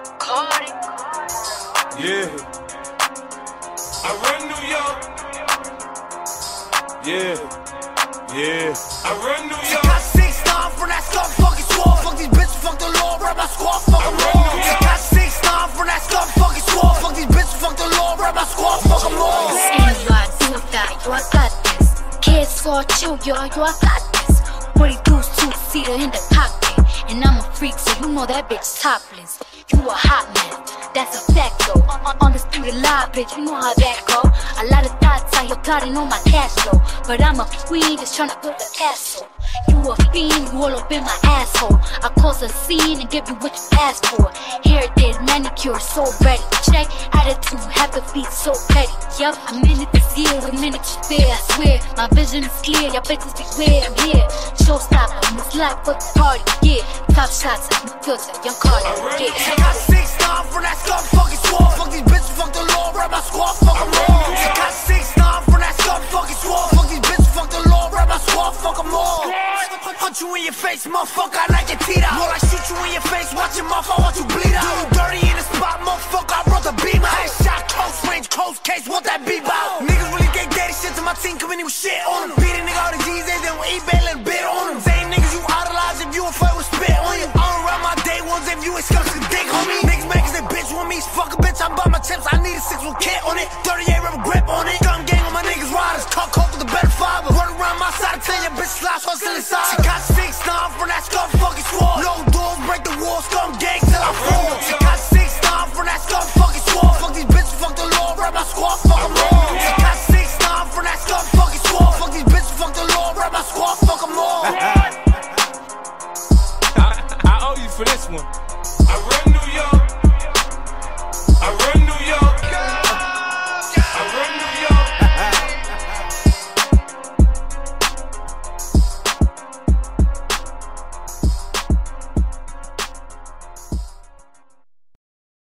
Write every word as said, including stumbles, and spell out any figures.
Cardi. Yeah. I run New York. Yeah. Yeah. I run New York. Got six nine from that scum fucking swore. Fuck these bitches, fuck the law, rap my squad, fuck them all. Got six nine from that scum fucking swore. Fuck these bitches, fuck the law, rap my squad, fuck them all. And you are doing that, yo, I got this. Kids so chill, yo, yo, I got this. forty-deuce, two-seater in the cockpit. And I'm a freak, so you know that bitch topless. You a hot man, that's a fact though. Undisputed lie, bitch, you know how that go. A lot of thoughts out here plotting on my cash flow, but I'm a queen just tryna build a castle. You a fiend, you all up in my asshole. I cause a scene and give you what you asked for. Hair did, manicure, so ready. Check, attitude, have to be so petty. Yup, I'm in it this year, the minute you fear, I swear. My vision is clear, y'all bitches beware, I'm here. Showstopper, in this life for the party, yeah. Top shots, I'm the filter, young Cardi, yeah. Got six nine from that scum fucking swore. Fuck these bitches, fuck the law, rap my squad, fuck them all. Got six nine from that scum fucking swore. Fuck these bitches, fuck the law, rap my squad, fuck them all. Punch you in your face, motherfucker, I like your teeth out. More like shoot you in your face, watch your mouth, I want you bleed out. Do you dirty in the spot, motherfucker, I brought the beam out. Headshot, close range, close case, what that beep out. Niggas really get dirty shit to my team, coming in with shit on them. Beat a nigga all the G's, they don't eBay, let a bit on them. Same niggas you idolize if you a fight with spit on you. I don't ride my day ones if you ain't scuffed the dick on me. Niggas make they bitch want me, fuck a bitch, I'm by my chips, I need a six with kit on it. thirty-eight rubber grip on it. Gun gang on my niggas riders, cut coke with a better fiber. Run around my side, tell your bitch slash hustle inside. She got six nine from that scum fucking swore. No doors, break the wall, scum gang till I fall. She got six nine from that scum fucking swore. Fuck these bitches, fuck the law, rap my squad, fuck them all. She got six nine from that scum fucking swore. Fuck these bitches, fuck the law, rap my squad, fuck them all. I, I owe you for this one.